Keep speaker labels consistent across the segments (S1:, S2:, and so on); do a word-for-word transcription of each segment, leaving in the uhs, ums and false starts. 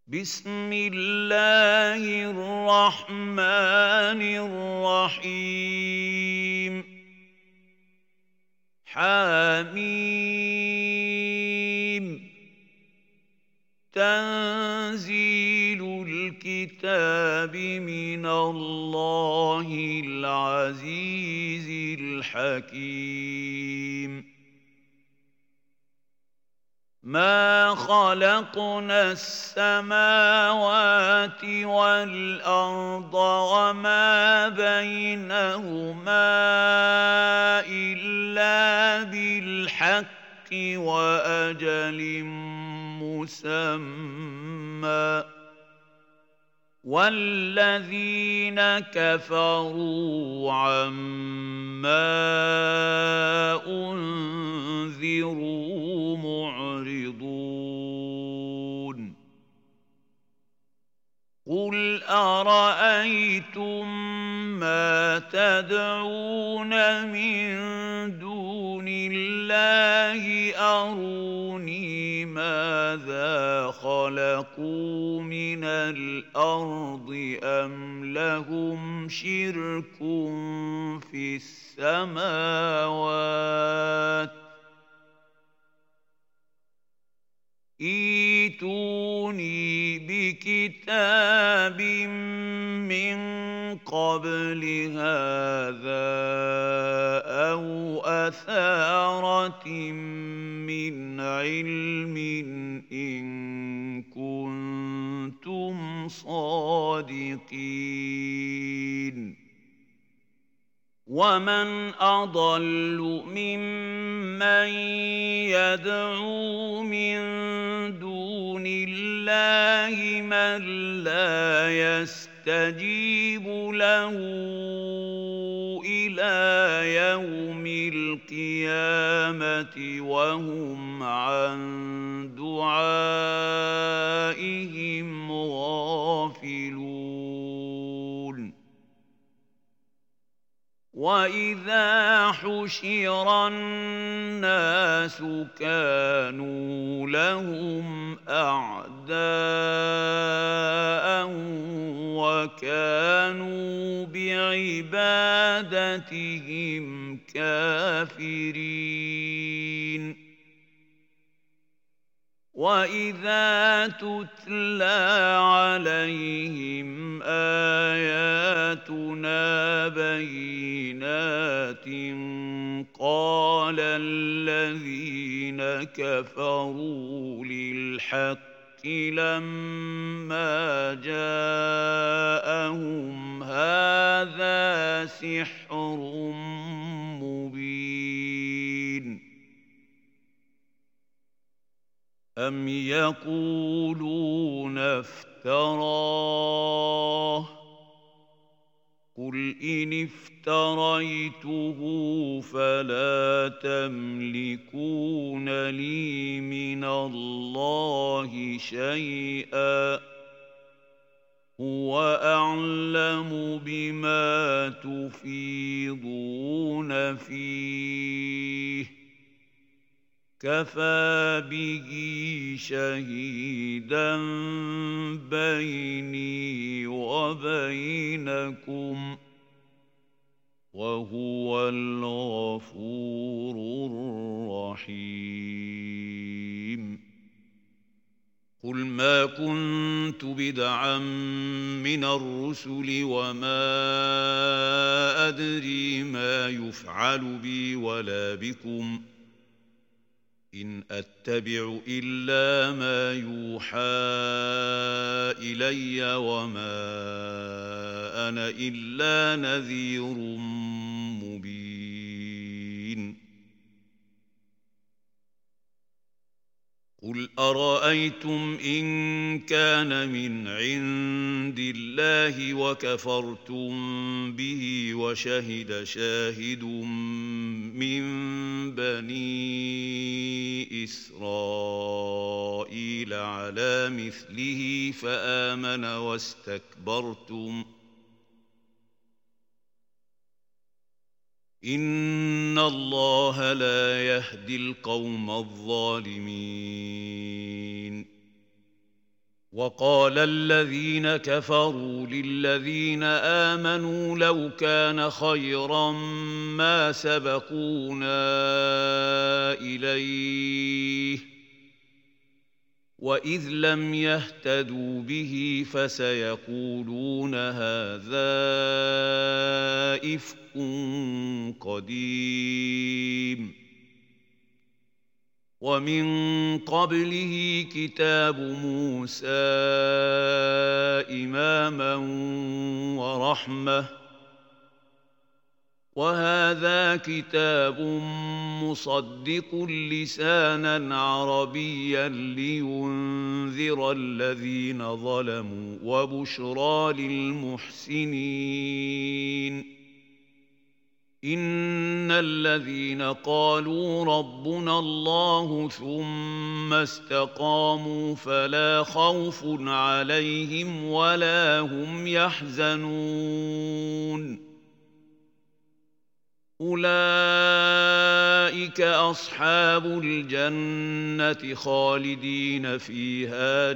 S1: بسم الله الرحمن الرحيم حميم تنزيل الكتاب من الله العزيز الحكيم ما خلقنا السماوات والأرض وما بينهما إلا بالحق وأجل مسمى والذين كفروا عما أنذروا معرضون قل أرأيتم ما تدعون من دون الله أروني ماذا خلقوا من الأرض أم لهم شرك في السماوات ائتوني بكتاب من قبل هذا أو أثارة من علم إن كنتم صادقين ومن أضل ممن يدعو من دون الله من لا يستجيب له إلى يوم القيامة وهم عن دعائهم غافلون وَإِذَا حُشِرَ النَّاسُ كَانُوا لَهُمْ أَعْدَاءً وَكَانُوا بِعِبَادَتِهِمْ كَافِرِينَ وَإِذَا تُتْلَىٰ عَلَيْهِمْ آيَاتُنَا بَيِّنَاتٍ قَالَ الَّذِينَ كَفَرُوا لِلْحَقِّ لَمَّا جَاءَهُمْ هَٰذَا سِحْرٌ مُّبِينٌ أَمْ يَقُولُونَ افْتَرَاهُ ۖ قُلْ إِنِ افْتَرَيْتُهُ فَلَا تَمْلِكُونَ لِي مِنَ اللَّهِ شَيْئًا ۖ هُوَ أَعْلَمُ بِمَا تُفِيضُونَ فِيهِ كَفَىٰ بِهِ شَهِيدًا بَيْنِي وَبَيْنَكُمْ ۖ وَهُوَ الْغَفُورُ الرَّحِيمُ قُلْ مَا كُنتُ بِدْعًا مِّنَ الرُّسُلِ وَمَا أَدْرِي مَا يُفْعَلُ بِي وَلَا بِكُمْ ۖ إِنْ أَتَّبِعُ إِلَّا مَا يُوحَىٰ إِلَيَّ وَمَا أَنَا إِلَّا نَذِيرٌ مُّبِينٌ قُلْ أَرَأَيْتُمْ إِن كَانَ مِنْ عِندِ اللَّهِ وَكَفَرْتُم بِهِ وَشَهِدَ شَاهِدٌ مِّن بَنِي إِسْرَائِيلَ عَلَىٰ مِثْلِهِ فَآمَنَ وَاسْتَكْبَرْتُمْ إِنَّ اللَّهَ لَا يَهْدِي الْقَوْمَ الظَّالِمِينَ وقال الذين كفروا للذين آمنوا لو كان خيرا ما سبقونا إليه وإذ لم يهتدوا به فسيقولون هذا إفك قديم ومن قبله كتاب موسى إماما ورحمة وهذا كتاب مصدق لسانا عربيا لينذر الذين ظلموا وبشرى للمحسنين إن الذين قالوا ربنا الله ثم استقاموا فلا خوف عليهم ولا هم يحزنون أولئك أصحاب الجنة خالدين فيها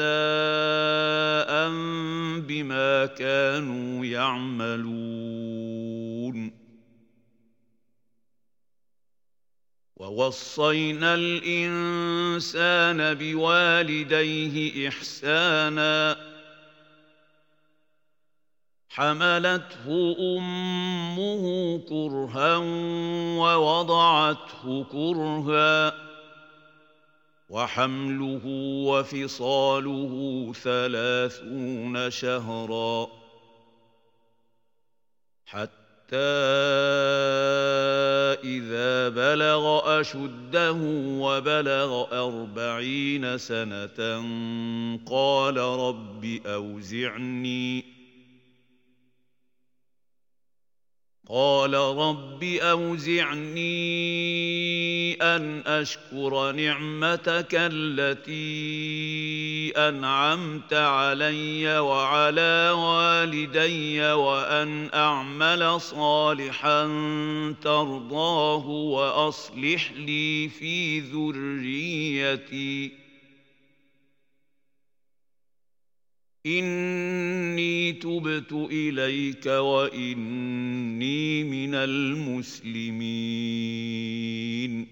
S1: جزاء بما كانوا يعملون ووصينا الإنسان بوالديه إحسانا حملته أمه كرها ووضعته كرها وحمله وفصاله ثلاثون شهرا حتى إذا بلغ أشده وبلغ أربعين سنة قال رب أوزعني قال رب أوزعني أن أشكر نعمتك التي أنعمت علي وعلى والدي وأن أعمل صالحا ترضاه وأصلح لي في ذريتي إني تبت إليك وإني من المسلمين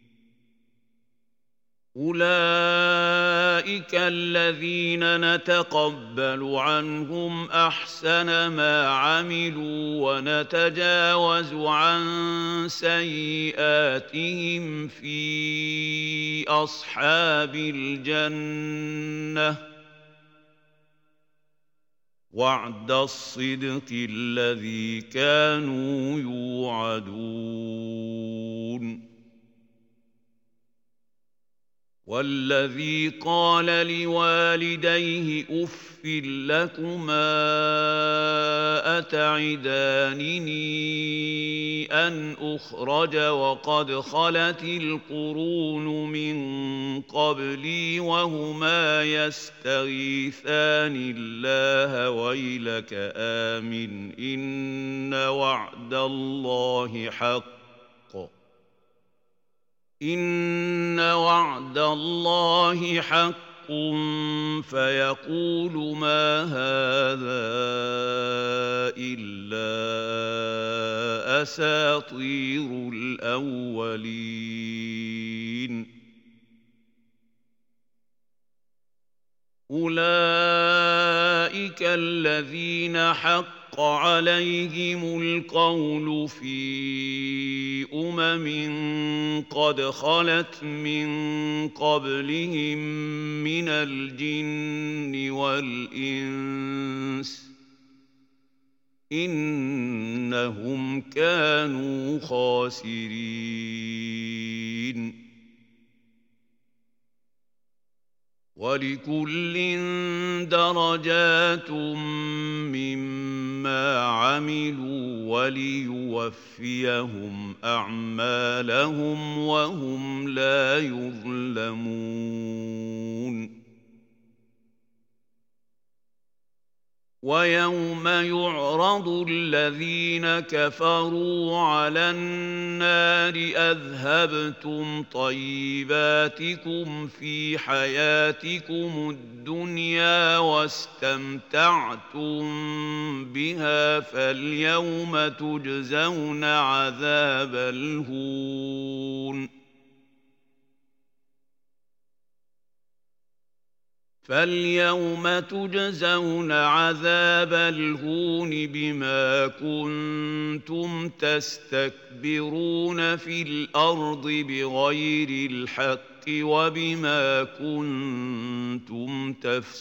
S1: أولئك الذين نتقبل عنهم أحسن ما عملوا ونتجاوز عن سيئاتهم في أصحاب الجنة وعد الصدق الذي كانوا يوعدون والذي قال لوالديه أف لكما أتعدانني أن أخرج وقد خلت القرون من قبلي وهما يستغيثان الله ويلك آمن إن وعد الله حق إن وعد الله حق فيقول ما هذا إلا أساطير الأولين أولئك الذين حق عليهم القول في أمم قد خلت من قبلهم من الجن والإنس إنهم كانوا خاسرين ولكل درجات مما عملوا وليوفيهم أعمالهم وهم لا يظلمون ويوم يعرض الذين كفروا على النار أذهبتم طيباتكم في حياتكم الدنيا واستمتعتم بها فاليوم تجزون عذاب الهون فاليوم تجزون عذاب الهون بما كنتم تستكبرون في الأرض بغير الحق وبما كنتم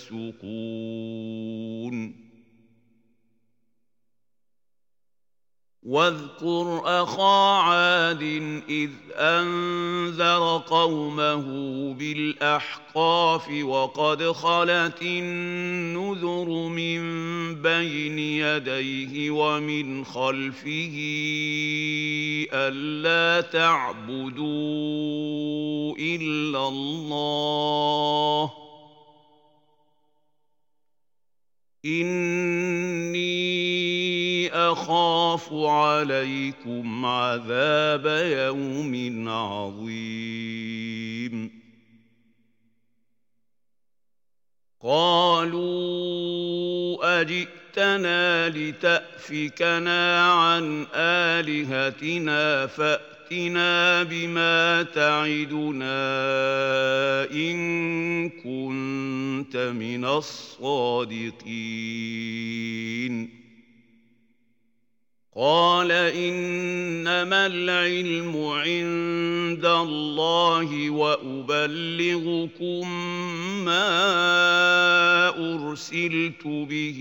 S1: تفسقون واذكر أخا عاد إذ أنذر قومه بالأحقاف وقد خلت النذر من بين يديه ومن خلفه ألا تعبدوا إلا الله إني أخاف عليكم عذاب يوم عظيم قالوا أجئتنا لتأفكنا عن آلهتنا فأتنا بما تعدنا إن كنت من الصادقين قال إنما العلم عند الله وأبلغكم ما أرسلت به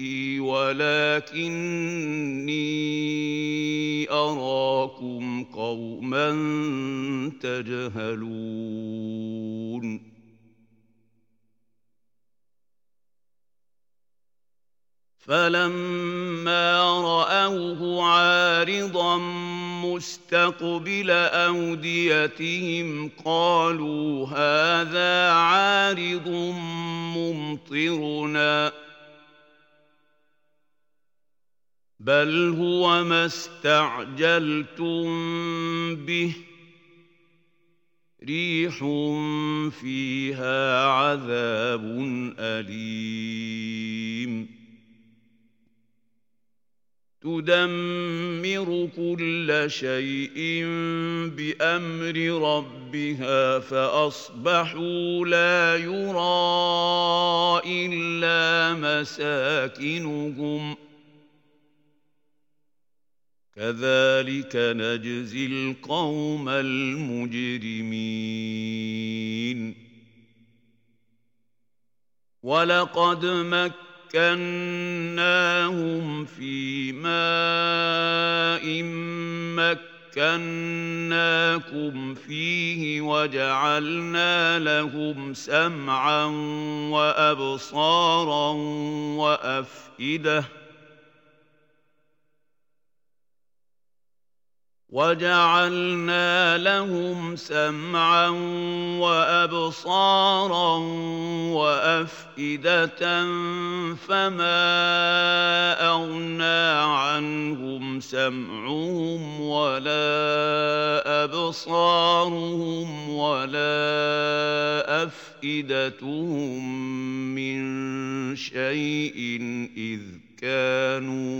S1: ولكني أراكم قوما تجهلون فلما رأوه عارضا مستقبل أوديتهم قالوا هذا عارض ممطرنا بل هو ما استعجلتم به ريح فيها عذاب أليم تدمر كل شيء بأمر ربها فأصبحوا لا يرى إلا مساكنهم كذلك نجزي القوم المجرمين ولقد مكناهم مكناهم في ماء مكناكم فيه وجعلنا لهم سمعا وأبصارا وأفئدة وجعلنا لهم سمعا وأبصارا وأفئدة فما أغنى عنهم سمعهم ولا أبصارهم ولا أفئدتهم من شيء إذ كانوا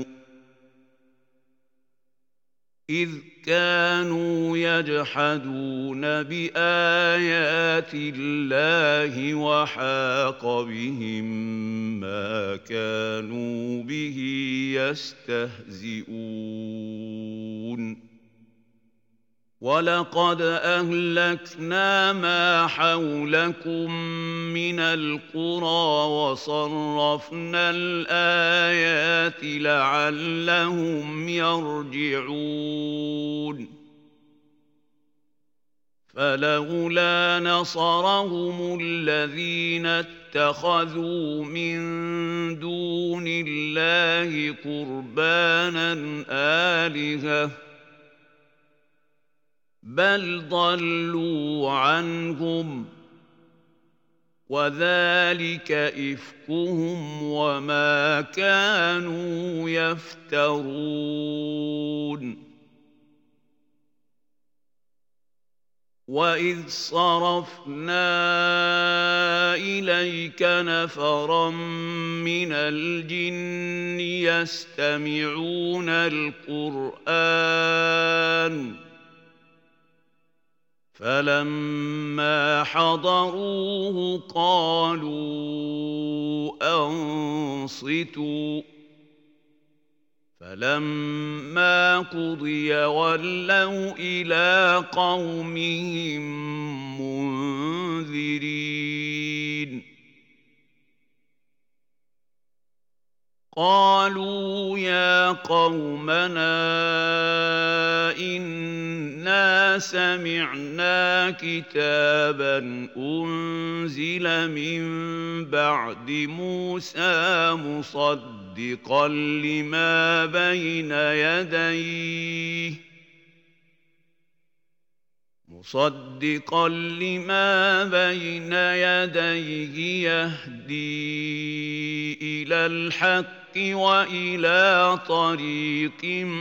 S1: إذ كانوا يجحدون بآيات الله وحاق بهم ما كانوا به يستهزئون ولقد أهلكنا ما حولكم من القرى وصرفنا الآيات لعلهم يرجعون فلولا نصرهم الذين اتخذوا من دون الله قربانا آلهة بل ضلوا عنهم وذلك إفكهم وما كانوا يفترون. وإذ صرفنا إليك نفرا من الجن يستمعون القرآن فلما حضروه قالوا أنصتوا فلما قضي ولوا إلى قومهم منذرين. قالوا يا قومنا إنا سمعنا كتابا أنزل من بعد موسى مصدقا لما بين يديه مصدقا لما بين يديه يهدي إلى الحق وإلى طريق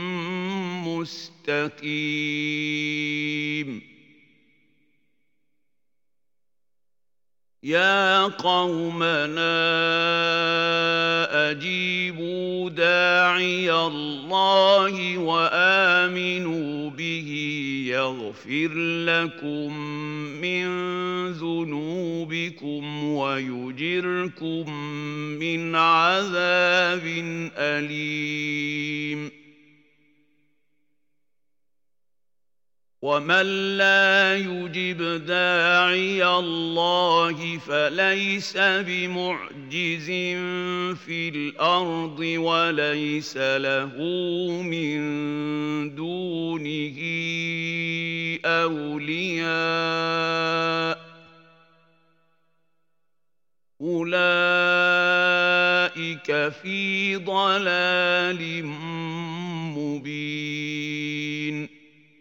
S1: مستقيم. يا قومنا أجيبوا داعي الله وآمنوا به يغفر لكم من ذنوبكم ويجركم من عذاب أليم. ومن لا يجب داعي الله فليس بمعجز في الأرض وليس له من دونه أولياء أولئك في ضلال مبين.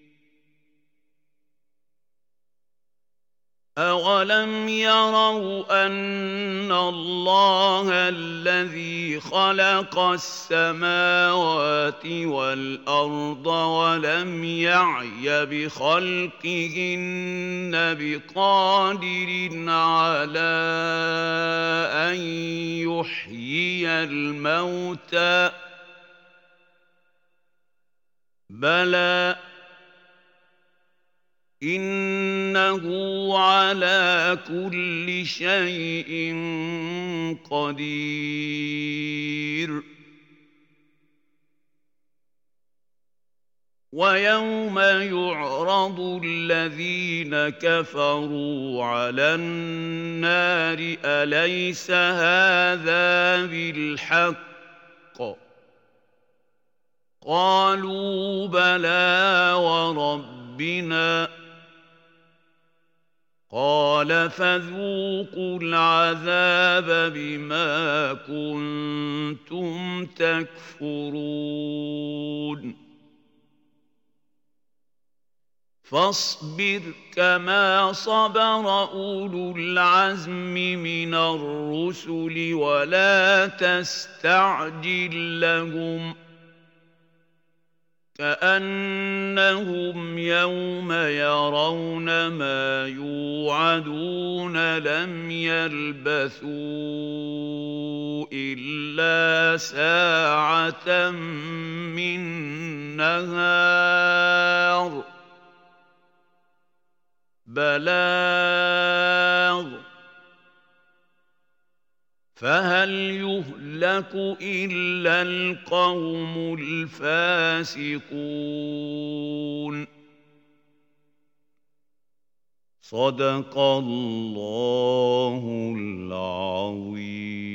S1: أَوَلَمْ يَرَوْا أَنَّ اللَّهَ الَّذِي خَلَقَ السَّمَاوَاتِ وَالْأَرْضَ وَلَمْ يَعْيَ بِخَلْقِهِنَّ بِقَادِرٍ عَلَىٰ أَن يُحْيِيَ الْمَوْتَىٰ بَلَىٰ إِنَّهُ عَلَىٰ كُلِّ شَيْءٍ قَدِيرٌ. وَيَوْمَ يُعْرَضُ الَّذِينَ كَفَرُوا عَلَى النَّارِ أَلَيْسَ هَٰذَا بِالْحَقِّ ۖ قَالُوا بَلَىٰ وَرَبِّنَا ۚ قال فذوقوا العذاب بما كنتم تكفرون. فاصبر كما صبر أولو العزم من الرسل ولا تستعجل لهم كأنهم يوم يرون ما يوعدون لم يلبثوا إلا ساعة من نهار بلاغ فهل يهلك إلا القوم الفاسقون. صدق الله العظيم.